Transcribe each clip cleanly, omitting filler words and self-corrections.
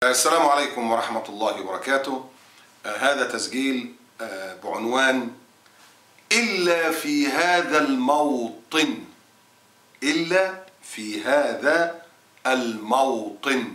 السلام عليكم ورحمة الله وبركاته. هذا تسجيل بعنوان إلا في هذا الموطن. إلا في هذا الموطن.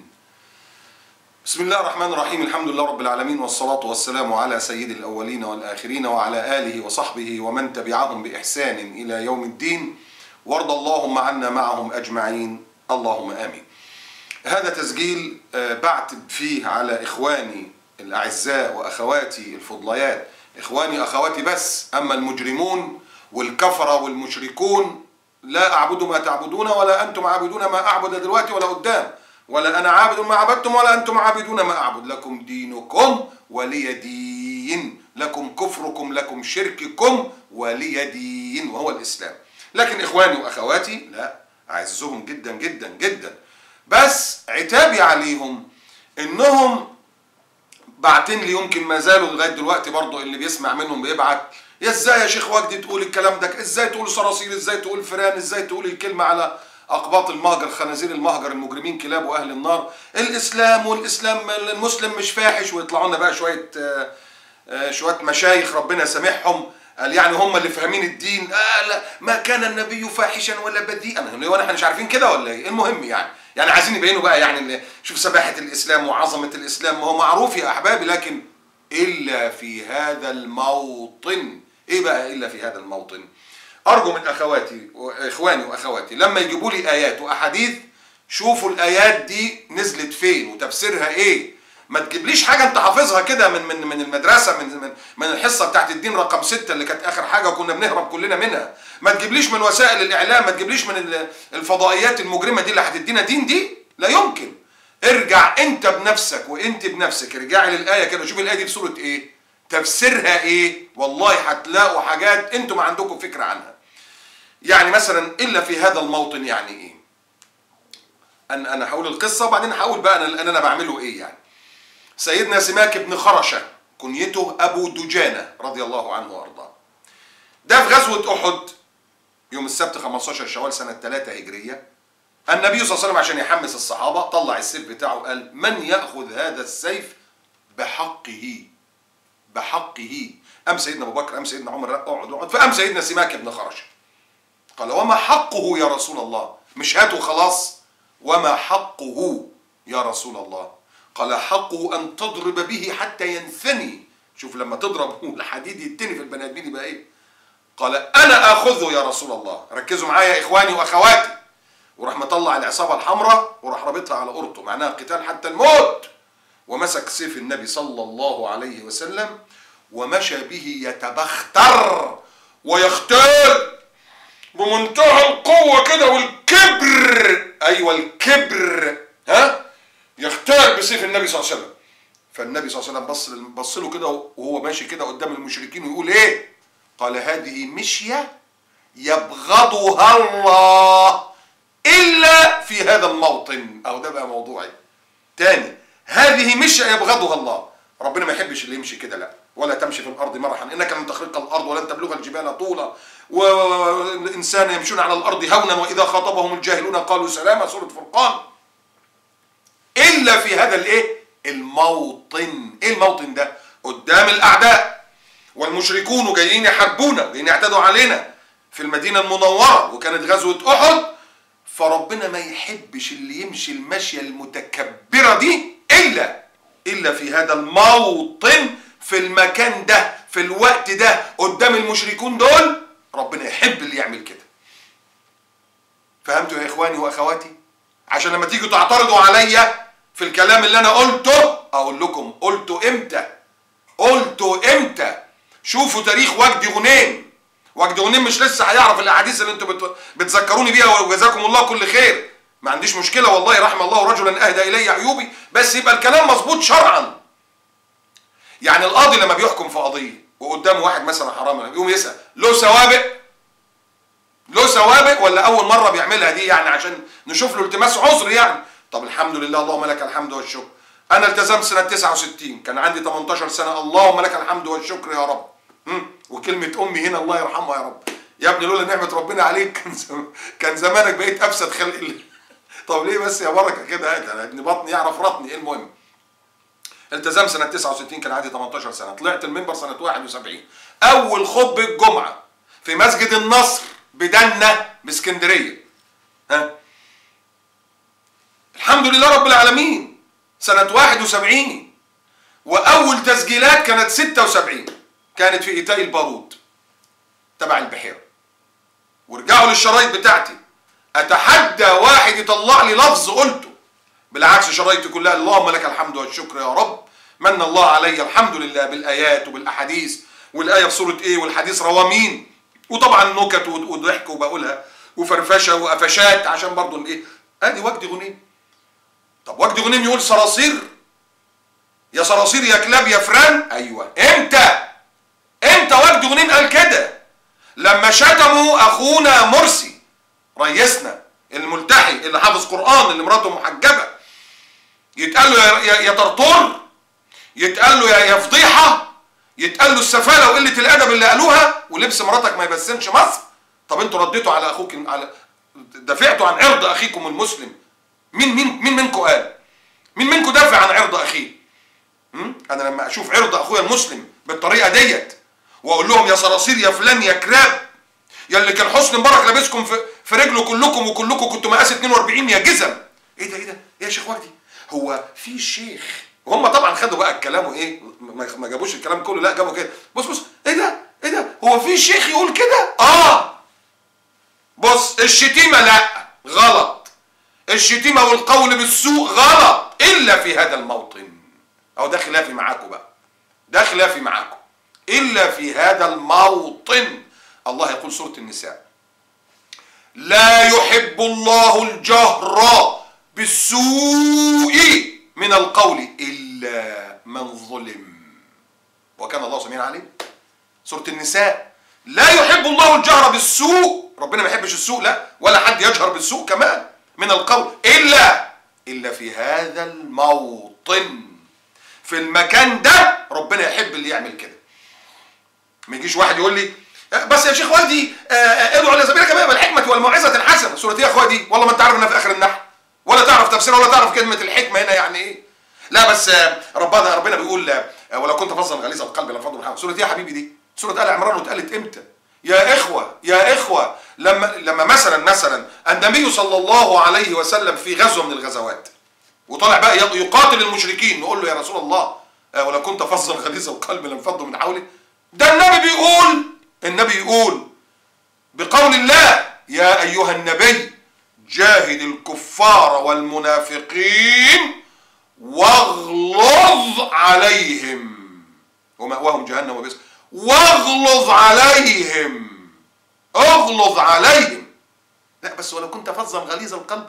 بسم الله الرحمن الرحيم. الحمد لله رب العالمين، والصلاة والسلام على سيد الأولين والآخرين وعلى آله وصحبه ومن تبعهم بإحسان إلى يوم الدين، وارض اللهم عنا معهم أجمعين، اللهم آمين. هذا تسجيل بعتب فيه على إخواني الأعزاء وأخواتي الفضليات، إخواني أخواتي بس، أما المجرمون والكفرة والمشركون لا أعبد ما تعبدون ولا أنتم عابدون ما أعبد دلوقتي ولا قدام، ولا أنا عابد ما عبدتم ولا أنتم عابدون ما أعبد، لكم دينكم ولي دين، لكم كفركم لكم شرككم ولي دين، وهو الإسلام. لكن إخواني وأخواتي لا، أعزهم جدا جدا جدا، بس عتابي عليهم انهم بعتين لي، يمكن ما زالوا لغايه دلوقتي برضه اللي بيسمع منهم بيبعت: يا ازاي يا شيخ وجدي تقول الكلام ده؟ ازاي تقول صراصير؟ ازاي تقول فران؟ ازاي تقول الكلمه على اقباط المهجر، خنازير المهجر، المجرمين، كلاب واهل النار؟ الاسلام والاسلام المسلم مش فاحش. ويطلعوا لنا بقى شويه مشايخ ربنا سامحهم، قال يعني هم اللي فاهمين الدين. لا، ما كان النبي فاحشا ولا بذيئا. هو احنا مش عارفين كده ولا ايه؟ المهم يعني عايزين يبينوا بقى، يعني شوف سباحة الإسلام وعظمة الإسلام، ما هو معروف يا أحبابي، لكن إلا في هذا الموطن. إيه بقى إلا في هذا الموطن؟ أرجو من أخواتي وإخواني وأخواتي لما يجيبوا لي آيات وأحاديث، شوفوا الآيات دي نزلت فين وتفسيرها إيه. ما تجيبليش حاجة أنت حافظها كده من المدرسة، من الحصة بتاعت الدين رقم 6 اللي كانت آخر حاجة وكنا بنهرب كلنا منها. ما تجيبليش من وسائل الإعلام، ما تجيبليش من الفضائيات المجرمة دي اللي هتدينا دين. دي لا يمكن. ارجع أنت بنفسك وأنت بنفسك، ارجعي للآية كده، شوف الآية دي في سورة إيه، تفسيرها إيه، والله هتلاقوا حاجات أنتم ما عندكم فكرة عنها. يعني مثلا إلا في هذا الموطن يعني إيه؟ أنا هقول القصة وبعدين هقول بقى أنا بعمله إيه. يعني سيدنا سماك بن خرشة، كنيته أبو دجانة رضي الله عنه وأرضاه، ده في غزوة أحد يوم السبت 15 شوال سنة 3 هجرية. النبي صلى الله عليه وسلم عشان يحمس الصحابة طلع السيف بتاعه، قال: من يأخذ هذا السيف بحقه. بحقه. أم سيدنا أبو بكر، أم سيدنا عمر: اقعد. فأم سيدنا سماك بن خرشة قال: وما حقه يا رسول الله؟ مش هاته خلاص؟ وما حقه يا رسول الله؟ قال: حقه أن تضرب به حتى ينثني. شوف لما تضرب الحديد يتني في البني آدمين يبقى إيه؟ قال: أنا آخذه يا رسول الله. ركزوا معايا يا إخواني وأخواتي. وراح مطلع العصابة الحمراء وراح رابطها على قرطه، معناها قتال حتى الموت. ومسك سيف النبي صلى الله عليه وسلم ومشى به يتبختر ويختال بمنتهى القوة كده والكبر. أيوة الكبر، يختال بسيف النبي صلى الله عليه وسلم. فالنبي صلى الله عليه وسلم بص له كده وهو ماشي كده قدام المشركين ويقول ايه؟ قال: هذه مشية يبغضها الله إلا في هذا الموطن. أو ده بقى موضوعي تاني. هذه مشية يبغضها الله. ربنا ما يحبش اللي يمشي كده، لا. ولا تمشي في الأرض مرحا إنك لن تخرق الأرض ولن تبلغ الجبال طولا والإنسان يمشون على الأرض هونا وإذا خاطبهم الجاهلون قالوا سلاما، سورة فرقان. إلا في هذا الإيه؟ الموطن. إيه الموطن ده؟ قدام الأعداء والمشركون جايين يحاربونا، جايين يعتدوا علينا في المدينة المنورة، وكانت غزوة أحد. فربنا ما يحبش اللي يمشي المشية المتكبرة دي إلا في هذا الموطن، في المكان ده، في الوقت ده، قدام المشركون دول. ربنا يحب اللي يعمل كده. فهمتوا يا إخواني وأخواتي؟ عشان لما تيجوا تعترضوا عليا في الكلام اللي أنا قلته، أقول لكم قلته إمتى؟ قلته إمتى؟ شوفوا تاريخ وجدي غنيم. وجدي غنيم مش لسه هيعرف الأحاديث اللي أنتوا بتذكروني بيها، وجزاكم الله كل خير. ما عنديش مشكلة والله، رحم الله رجلا أهدى إلي عيوبي، بس يبقى الكلام مظبوط شرعا. يعني القاضي لما بيحكم في قضية وقدامه واحد مثلا حرام، يقوم يسأل: له سوابق؟ له سوابق ولا أول مرة بيعملها دي؟ يعني عشان نشوف له التماس عذر يعني. طب الحمد لله، اللهم لك الحمد والشكر. أنا التزمت سنة 69، كان عندي 18 سنة، اللهم لك الحمد والشكر يا رب. وكلمة أمي هنا الله يرحمها يا رب. يا ابني لولا نعمة ربنا عليك كان زمانك بقيت أفسد خلق الله. طب ليه بس يا بركة كده؟ ابن بطني يعرف رطني. المهم، التزام سنة 69 كان عندي 18 سنة. طلعت المنبر سنة 71. أول خطبة الجمعة في مسجد النصر بدنا باسكندرية. الحمد لله رب العالمين سنة 71. وأول تسجيلات كانت 76 كانت في إيتاي البارود تبع البحيرة. ورجعوا للشرايط بتاعتي، أتحدى واحد يطلع لي لفظ قلته. بالعكس شرايطي كلها اللهم لك الحمد والشكر يا رب، من الله علي الحمد لله بالآيات وبالأحاديث، والآية في سورة إيه والحديث رواه مين، وطبعا نكت وضحك وبقولها وفرفشة وقفشات عشان برضو إيه. أدي وجدي غنيم. طب وجدي غنيم يقول صراصير، يا صراصير يا كلاب يا فران. أيوه امتى وجدي غنيم قال كده؟ لما شتموا أخونا مرسي ريسنا الملتحي اللي حافظ قرآن اللي مراته محجبة، يتقال له يا طرطور، يتقال له يا فضيحة، يتقال له السفالة وقلة الأدب اللي قالوها، ولبس مراتك ما يبسمش مصر. طب انتوا رديتوا على أخوك، على دافعتوا عن عرض أخيكم المسلم. مين منكم قال؟ مين منكم دافع عن عرض أخيه؟ أنا لما أشوف عرض أخويا المسلم بالطريقة ديت وأقول لهم يا صراصير يا فلان يا كلاب، يا اللي كان حسني مبارك لابسكم في رجله كلكم وكلكم كنتوا مقاس 42 يا جزم. ايه ده ايه يا شيخ وجدي؟ هو في شيخ، وهم طبعا خدوا بقى الكلام وايه، ما جابوش الكلام كله، لا جابوا كده. بص ايه ده هو في شيخ يقول كده؟ بص الشتيمه لا غلط، الشتيمه والقول بالسوء غلط الا في هذا الموطن. او ده خلافي معاكم بقى، ده خلافي معاكم، الا في هذا الموطن. الله يقول سورة النساء: لا يحب الله الجهر بالسوء من القول إلا من ظلم وكان الله سميعا عليم. سورة النساء: لا يحب الله الجهر بالسوء، ربنا ما يحبش السوء، لا ولا حد يجهر بالسوء كمان من القول إلا في هذا الموطن. في المكان ده ربنا يحب اللي يعمل كده. ما يجيش واحد يقول لي بس يا شيخ والدي ادعوا على سبيلك بالحكمة والموعظة الحسنة. سورة ايه يا اخويا دي؟ والله ما انت عارف انها في اخر النحل، ولا تعرف تفسيرها، ولا تعرف كلمة الحكمة هنا يعني ايه. لا بس ربنا بيقول ولو كنت فظا غليظ القلب لانفضوا من حولك. سورة ايه يا حبيبي دي؟ سورة آل عمران. واتقالت امتى؟ يا اخوة لما مثلا النبي صلى الله عليه وسلم في غزوة من الغزوات وطالع بقى يقاتل المشركين، نقول له يا رسول الله ولو كنت فظا غليظ القلب لانفضوا من حولك. ده النبي يقول بقول الله: يا أيها النبي جاهد الكفار والمنافقين واغلظ عليهم ومأواهم جهنم وبئس. واغلظ عليهم. لا بس ولو كنت فظا غليظ القلب،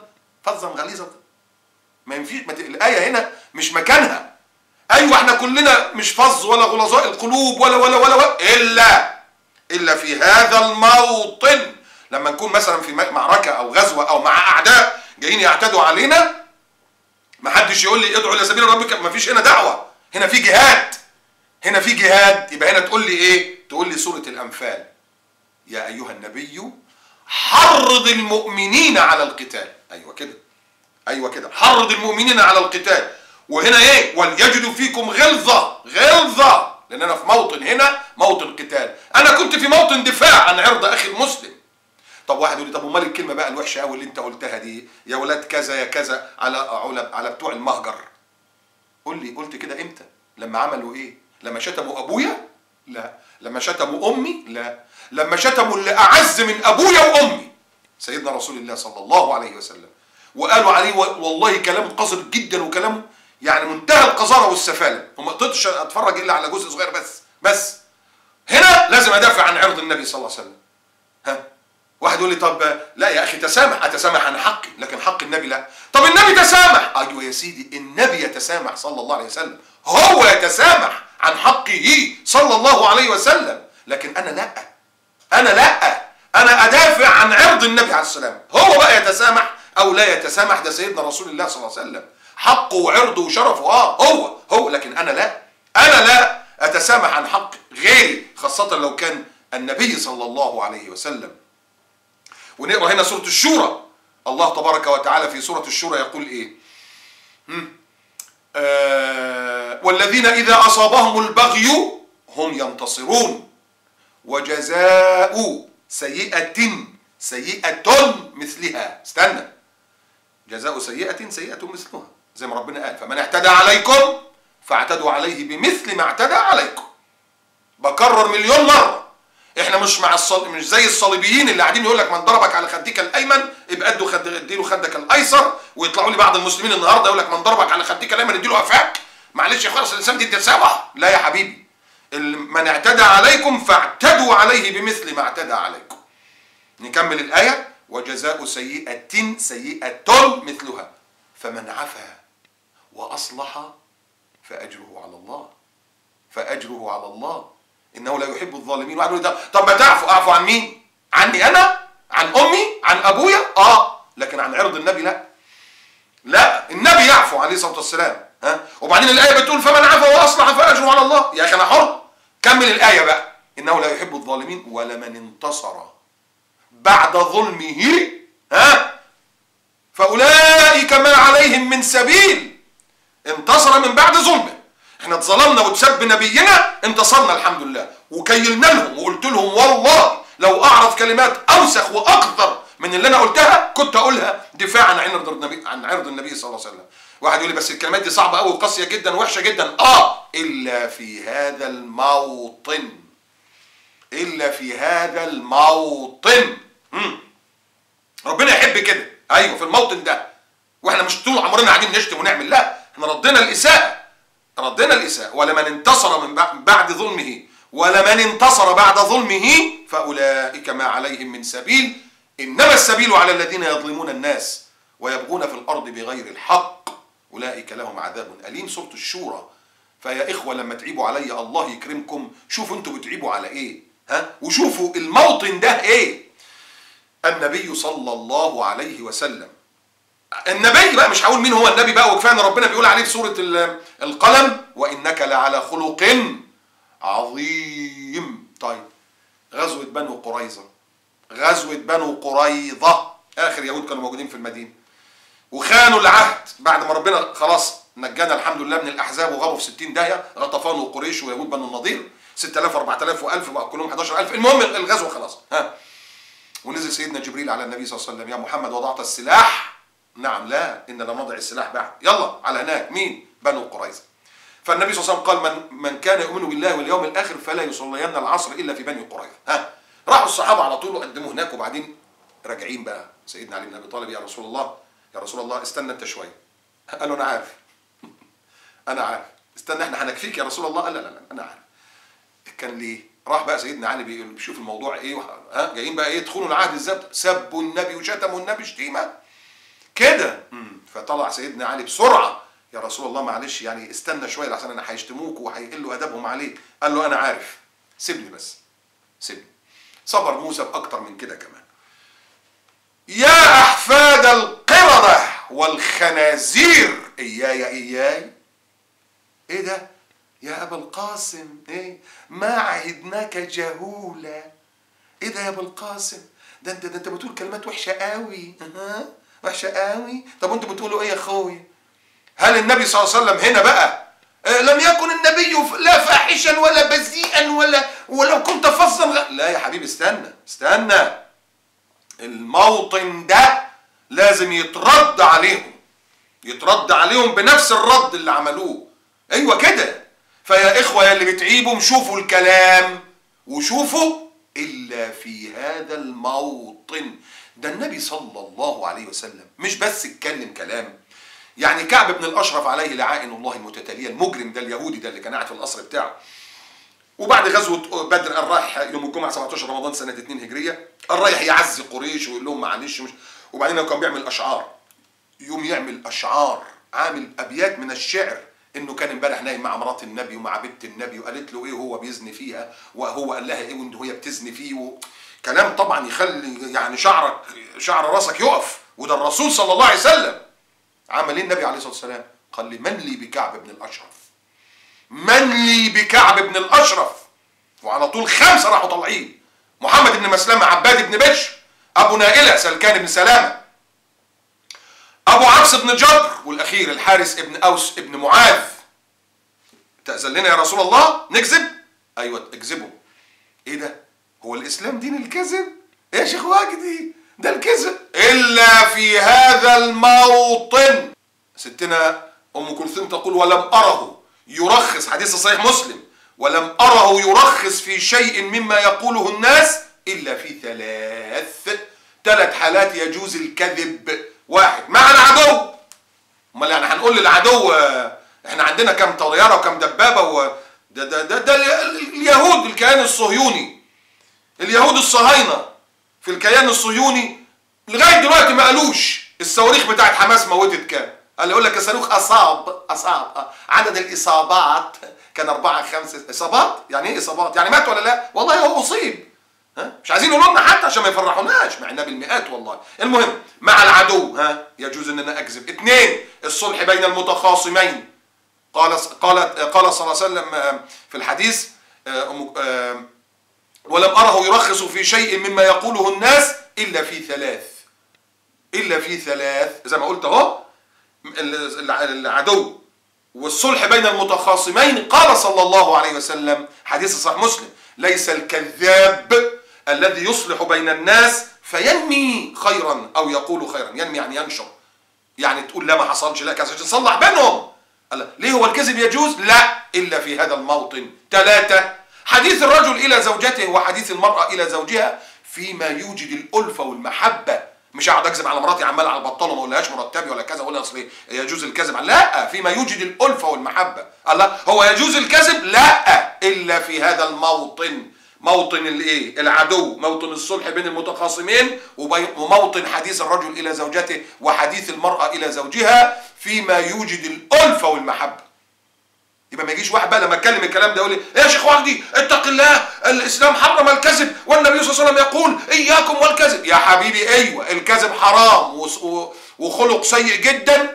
ما ينفيش. الآية هنا مش مكانها. أيوة احنا كلنا مش فظ ولا غلظاء القلوب ولا إلا في هذا الموطن. لما نكون مثلا في معركة أو غزوة أو مع أعداء جايين يعتدوا علينا، ما حدش يقول لي ادعوا إلى سبيل ربك. ما فيش هنا دعوة، هنا في جهاد. يبقى هنا تقول لي إيه؟ تقول لي سورة الأنفال: يا أيها النبي حرض المؤمنين على القتال. أيوة كده حرض المؤمنين على القتال. وهنا إيه؟ وليجدوا فيكم غلظة، لأن أنا في موطن، هنا موطن قتال. أنا كنت في موطن دفاع عن عرض أخي المسلم. طب واحد يقول لي طب امال الكلمة بقى الوحشة قوي اللي أنت قلتها دي، يا ولاد كذا يا كذا، على بتوع المهجر. قول لي قلت كده إمتى؟ لما عملوا إيه؟ لما شتموا أبويا؟ لا. لما شتموا أمي؟ لا. لما شتموا اللي أعز من أبويا وأمي، سيدنا رسول الله صلى الله عليه وسلم، وقالوا عليه والله كلام قذر جدا، وكلامه يعني منتهى القذارة والسفالة، وما قدرتش اتفرج الا على جزء صغير بس هنا لازم ادافع عن عرض النبي صلى الله عليه وسلم. واحد يقول لي طب لا يا اخي اتسامح عن حقي، لكن حق النبي لا. طب النبي تسامح. ايوه يا سيدي، النبي يتسامح صلى الله عليه وسلم، هو يتسامح عن حقه صلى الله عليه وسلم، لكن انا لا، انا ادافع عن عرض النبي عليه السلام. هو بقى يتسامح او لا يتسامح، ده سيدنا رسول الله صلى الله عليه وسلم، حقه وعرضه وشرفه هو، لكن انا لا اتسامح عن حق غيري، خاصة لو كان النبي صلى الله عليه وسلم. ونقرأ هنا سورة الشورى. الله تبارك وتعالى في سورة الشورى يقول ايه؟ والذين إذا أصابهم البغي هم ينتصرون. وجزاء سيئة سيئة مثلها. استنى، جزاء سيئة سيئة مثلها، زي ما ربنا قال فمن اعتدى عليكم فاعتدوا عليه بمثل ما اعتدى عليكم. بكرر مليون مرة، احنا مش مش زي الصليبيين اللي قاعدين يقول لك من ضربك على خدك الايمن يبقى اديله خدك الايسر، ويطلعوا لي بعض المسلمين النهارده يقول لك من ضربك على خدك الايمن اديله قفاك. معلش يا خلاص، الانسان دي تتسامح؟ لا يا حبيبي، من اعتدى عليكم فاعتدوا عليه بمثل ما اعتدى عليكم. نكمل الآية. وجزاء سيئة سيئة مثلها فمن عفا وأصلح فأجره على الله، فأجره على الله إنه لا يحب الظالمين. واحد يقول طب ما أعفو عن مين؟ عني أنا؟ عن أمي؟ عن أبويا؟ لكن عن عرض النبي لا. لا، النبي يعفو عليه الصلاة والسلام. وبعدين الآية بتقول فمن عفا وأصلح فأجره على الله. يا أخي أنا حر. كمل الآية بقى. إنه لا يحب الظالمين ولمن انتصر بعد ظلمه فأولئك ما عليهم من سبيل. انتصر من بعد ظلمه. احنا اتظلمنا وتسب نبينا، انتصرنا الحمد لله، وكيلنا لهم وقلت لهم والله لو اعرف كلمات اوسخ واقذر من اللي انا قلتها كنت اقولها دفاعا عن عرض النبي صلى الله عليه وسلم. واحد يقول لي بس الكلمات دي صعبه قوي وقاسيه جدا ووحشه جدا. الا في هذا الموطن، الا في هذا الموطن. ربنا يحب كده. ايوه في الموطن ده. واحنا مش طول عمرنا قاعدين نشتم ونعمل، لا، احنا ردنا الاساءه، ردنا الاساءه. ولمن انتصر من بعد ظلمه، ولمن انتصر بعد ظلمه فاولئك ما عليهم من سبيل انما السبيل على الذين يظلمون الناس ويبغون في الارض بغير الحق اولئك لهم عذاب اليم. سوره الشورى. فيا اخوه لما تعيبوا علي الله يكرمكم شوفوا انتوا بتعيبوا على ايه، وشوفوا الموطن ده ايه. النبي صلى الله عليه وسلم، النبي بقى، مش هقول مين هو النبي بقى، وكفايه ان ربنا بيقول عليه في سوره القلم وانك لعلى خلق عظيم. طيب غزوه بنو قريظه، غزوه بنو قريظه اخر يهود كانوا موجودين في المدينه وخانوا العهد بعد ما ربنا خلاص نجانا الحمد لله من الاحزاب وغابوا في 60 داهيه، غطفان وقريش ويهود بنو النضير 6000 و4000 و1000 بقى كلهم 11000. المهم الغزوه خلاص. ونزل سيدنا جبريل على النبي صلى الله عليه وسلم: يا محمد وضعت السلاح؟ نعم. لا، إن لم نضع السلاح بعد. يلا على هناك. مين؟ بنو قريظة. فالنبي صلى الله عليه وسلم قال: من كان يؤمن بالله واليوم الآخر فلا يصلين العصر إلا في بني قريظة. راحوا الصحابة على طول وقدموا هناك، وبعدين راجعين بقى سيدنا علي بن أبي طالب: يا رسول الله، يا رسول الله استنى أنت شوية. قال له: أنا عارف أنا عارف، استنى إحنا هنكفيك يا رسول الله. قال: لا أنا عارف. كان ليه؟ راح بقى سيدنا علي بيشوف الموضوع ايه، جايين بقى ايه، يدخلوا العهد ازاي، سبوا النبي وشتموا النبي شتيمه كده. فطلع سيدنا علي بسرعه: يا رسول الله معلش يعني استنى شويه لحسن انا هيشتموك وهيقلوا ادبهم عليك. قال له: انا عارف، سيبني بس، سيبني. صبر موسى باكتر من كده كمان. يا احفاد القرده والخنازير اياي ايه ده يا أبا القاسم؟ إيه؟ ما عهدناك جهولا. إيه ده يا أبا القاسم؟ ده أنت بتقول كلمات وحشة قوي. وحشة قوي. طب وأنتوا بتقولوا إيه يا أخويا؟ هل النبي صلى الله عليه وسلم هنا بقى لم يكن النبي لا فاحشا ولا بذيئا ولو كنت فظا لا يا حبيبي، استنى. الموطن ده لازم يترد عليهم بنفس الرد اللي عملوه. أيوة كده. فيا إخوة يا اللي بتعيبوا شوفوا الكلام وشوفوا إلا في هذا الموطن. ده النبي صلى الله عليه وسلم مش بس اتكلم كلام. يعني كعب بن الأشرف عليه لعائن الله المتتالية، المجرم ده اليهودي ده اللي كان قاعد في القصر بتاعه، وبعد غزوة بدر الرايح يوم الجمعة 17 رمضان سنة 2 هجرية، الرايح يعزي قريش ويقول لهم معلش مش، وبعدين كان بيعمل أشعار، يوم يعمل أشعار، عامل أبيات من الشعر انه كان امبارح نايم مع مرات النبي ومع بنت النبي وقالت له ايه وهو بيزني فيها، وهو قال لها ايه وهي بتزني فيه، كلام طبعا يخلي يعني شعر راسك يقف. وده الرسول صلى الله عليه وسلم. عمل ايه النبي عليه الصلاه والسلام؟ قال لي: من لي بكعب بن الاشرف، من لي بكعب بن الاشرف. وعلى طول 5 راحوا طالعين: محمد بن مسلمه، عباد بن بشر، ابو نائله سلكان بن سلامه، ابو عبس بن جبر، والاخير الحارث ابن اوس ابن معاذ. تأذن لنا يا رسول الله نكذب؟ ايوه اكذبوا. ايه ده؟ هو الاسلام دين الكذب؟ يا شيخ واجدي ده الكذب الا في هذا الموطن. ستنا ام كلثوم تقول ولم اره يرخص، حديث صحيح مسلم، ولم اره يرخص في شيء مما يقوله الناس الا في ثلاث حالات يجوز الكذب. واحد مع العدو. امال يعني هنقول للعدو احنا عندنا كم طياره وكم دبابه ده اليهود، الكيان الصهيوني، اليهود الصهاينه في الكيان الصهيوني لغايه دلوقتي ما قالوش الصواريخ بتاعت حماس موتت كام. قال يقول لك الصاروخ اصاب عدد الاصابات كان 4 5 اصابات. يعني ايه اصابات؟ يعني مات ولا لا؟ والله هو اصيب. مش عايزين يقولوا لنا حتى عشان ما يفرحوناش مع انها بالمئات والله. المهم مع العدو يجوز ان انا اكذب. 2 الصلح بين المتخاصمين. قال صلى الله عليه وسلم في الحديث ولم أره يرخص في شيء مما يقوله الناس إلا في ثلاث زي ما قلت اهو، العدو والصلح بين المتخاصمين. قال صلى الله عليه وسلم حديث صحيح مسلم ليس الكذاب الذي يصلح بين الناس فينمي خيرا أو يقول خيرا. ينمي يعني ينشر، يعني تقول لا ما حصلش، لا كذا، تصلح بينهم. ليه هو الكذب يجوز؟ لا إلا في هذا الموطن. 3 حديث الرجل إلى زوجته وحديث المرأة إلى زوجها فيما يوجد الألفة والمحبة. مش هقعد أكذب على مراتي عمال على البطال وما اقولهاش مرتبي ولا كذا، اقول اصل يجوز الكذب. لا، فيما يوجد الألفة والمحبة. الله، هو يجوز الكذب؟ لا إلا في هذا الموطن، موطن الايه؟ العدو، موطن الصلح بين المتخاصمين، وموطن حديث الرجل إلى زوجته وحديث المرأة إلى زوجها فيما يوجد الألفة والمحبة. يبقى ما يجيش واحد بقى لما اتكلم الكلام ده يقول لي يا شيخ وجدي اتق الله، الاسلام حرم الكذب والنبي صلى الله عليه وسلم يقول اياكم والكذب. يا حبيبي ايوه الكذب حرام وخلق سيء جدا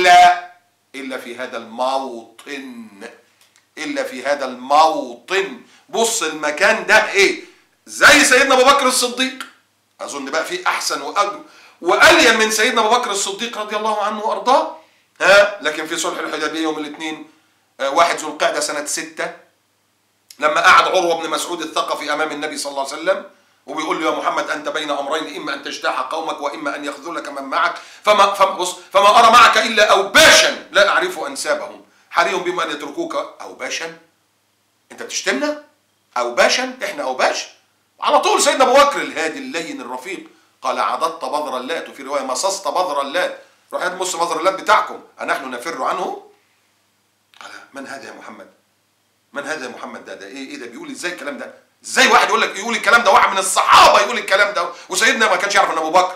الا في هذا الموطن. الا في هذا الموطن. بص المكان ده ايه؟ زي سيدنا ابو بكر الصديق. اظن بقى في احسن والين من سيدنا ابو بكر الصديق رضي الله عنه وارضاه. لكن في صلح الحديبيه يوم الاثنين 1 ذو القعدة سنة 6 لما قعد عروة بن مسعود الثقفي أمام النبي صلى الله عليه وسلم وبيقول له يا محمد أنت بين أمرين، إما أن تجتاح قومك وإما أن يخذلك من معك، فما أرى معك إلا أوباشا لا أعرف أنسابهم حري بهم أن يتركوك. أوباشا؟ أنت بتشتمنا؟ أوباشا؟ إحنا أوباش؟ على طول سيدنا أبو بكر الهادي اللين الرفيق قال عضدت بذر اللات، وفي رواية مصصت بذر اللات. روح هات مص بذر اللات بتاعكم أنحن نفر عنه؟ قال من هذا يا محمد؟ من هذا يا محمد؟ ده ايه ده؟ بيقول ازاي الكلام ده؟ ازاي واحد يقول الكلام ده؟ واحد من الصحابه يقول الكلام ده وسيدنا ما كانش يعرف ان ابو بكر.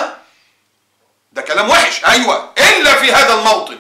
ده كلام وحش. ايوه الا في هذا الموطن.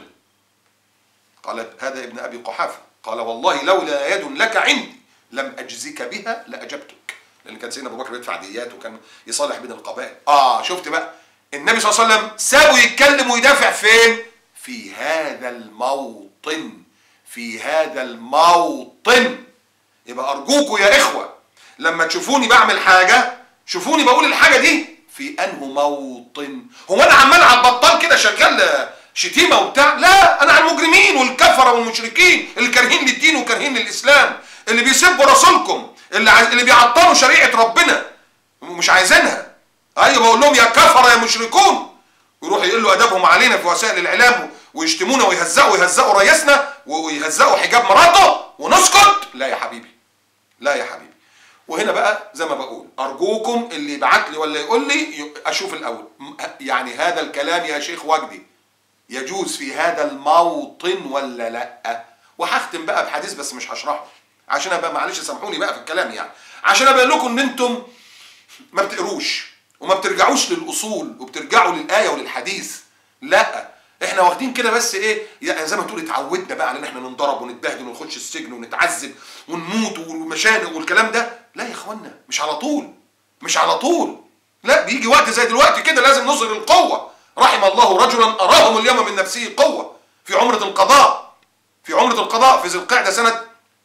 قال هذا ابن ابي قحافه قال والله لولا يد لك عندي لم اجزك بها لاجبتك. لان كان سيدنا ابو بكر بيدفع ديات وكان يصالح بين القبائل. شفت بقى النبي صلى الله عليه وسلم سابه يتكلم ويدافع فين؟ في هذا الموطن. في هذا الموطن. يبقى أرجوكوا يا إخوة لما تشوفوني بعمل حاجة شوفوني بقول الحاجة دي في أنه موطن. هو أنا عمال على البطال كده شغال شتيمة وبتاع؟ لا، أنا على المجرمين والكفرة والمشركين اللي كارهين للدين وكارهين للإسلام، اللي بيسبوا رسولكم، اللي بيعطلوا شريعة ربنا ومش عايزينها. أيوة بقول لهم يا كفرة يا مشركون، ويروحوا يقلوا أدبهم علينا في وسائل الإعلام ويشتمونا ويهزقوا رئيسنا ويهزقوا حجاب مراته ونسكت. لا يا حبيبي، لا يا حبيبي. وهنا بقى زي ما بقول أرجوكم اللي يبعت لي ولا يقول لي أشوف الأول يعني هذا الكلام يا شيخ وجدي يجوز في هذا الموطن ولا لا. وهختم بقى بحديث بس مش هشرحه عشان ابقى معلش سامحوني بقى في الكلام، يعني عشان ابقى لكم ان انتم ما بتقروش وما بترجعوش للأصول وبترجعوا للآية وللحديث. لا، احنا واخدين كده بس ايه يعني زي ما تقول اتعودنا بقى على ان احنا ننضرب ونتبهدل ونخش السجن ونتعذب ونموت والمشانق والكلام ده. لا يا اخوانا، مش على طول، مش على طول. لا، بيجي وقت زي دلوقتي كده لازم نظهر القوة. رحم الله رجلا أراهم اليوم من نفسه قوة في عمرة القضاء، في عمرة القضاء في ذي القعدة سنة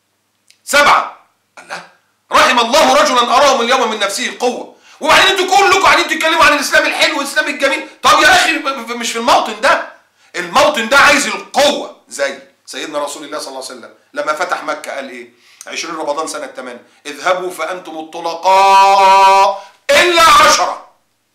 7. الله، رحم الله رجلا أراهم اليوم من نفسه قوة. وبعدين انتوا كلكم قاعدين تتكلموا عن الإسلام الحلو والإسلام الجميل. طب يا أخي مش في الموطن ده. الموطن ده عايز القوة زي سيدنا رسول الله صلى الله عليه وسلم لما فتح مكة قال ايه؟ 20 رمضان سنة 8: اذهبوا فأنتم الطلقاء إلا 10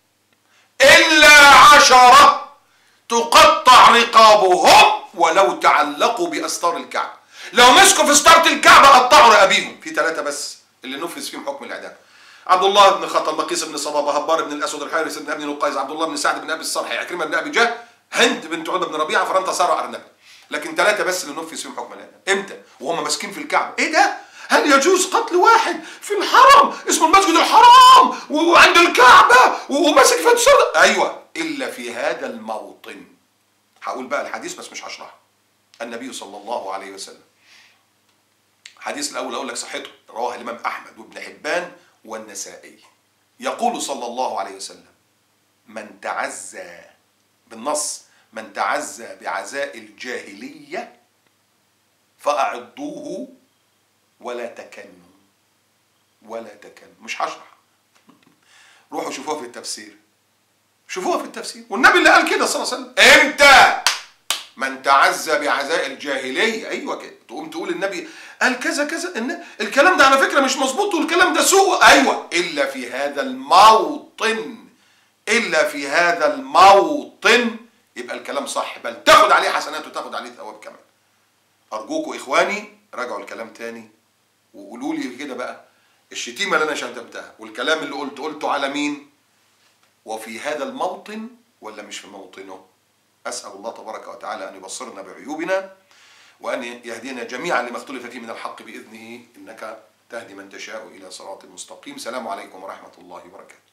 تقطع رقابهم ولو تعلقوا بأستار الكعبة. لو مسكوا في ستارة الكعبة قطعوا رقابيهم. في 3 بس اللي نفذ فيهم حكم الإعدام: عبد الله بن خطل، مقيس بن صبابة، هبار بن الأسود، الحارث بن أبي نقيز، عبد الله بن سعد بن أبي الصرح، عكرمة بن أبي جهل، هند بنت عتبة بن ربيعة، فرنتا سارة أرنب. لكن 3 بس اللي نفذ فيهم حكم الإعدام. إمتى؟ وهم ماسكين في الكعبة. إيه ده؟ هل يجوز قتل واحد في الحرم اسمه المسجد الحرام وعند الكعبة وماسك في الصدق؟ أيوة، إلا في هذا الموطن. هقول بقى الحديث بس مش هشرحه. النبي صلى الله عليه وسلم، حديث الأول أقول لك صحته، رواه الإمام أحمد وابن حبان والنسائي، يقول صلى الله عليه وسلم: من تعزى، بالنص، من تعزى بعزاء الجاهلية فأعضوه ولا تكنوا. ولا تكنوا، مش هشرح. روحوا شوفوها في التفسير، شوفوها في التفسير. والنبي اللي قال كده صلى الله عليه وسلم. امتى؟ من تعزى بعزاء الجاهلية. ايوه كده، تقوم تقول النبي قال كذا كذا، ان الكلام ده على فكرة مش مظبوط والكلام ده سوء. ايوه، الا في هذا الموطن، الا في هذا الموطن يبقى الكلام صح، بل تاخد عليه حسنات وتاخد عليه ثواب كمان. ارجوكوا اخواني راجعوا الكلام تاني وقولوا لي كده بقى، الشتيمة اللي انا شتمتها والكلام اللي قلته على مين؟ وفي هذا الموطن ولا مش في موطنه؟ أسأل الله تبارك وتعالى أن يبصرنا بعيوبنا وأن يهدينا جميعا لما اختلف فيه من الحق بإذنه، إنك تهدي من تشاء إلى صراط مستقيم. سلام عليكم ورحمة الله وبركاته.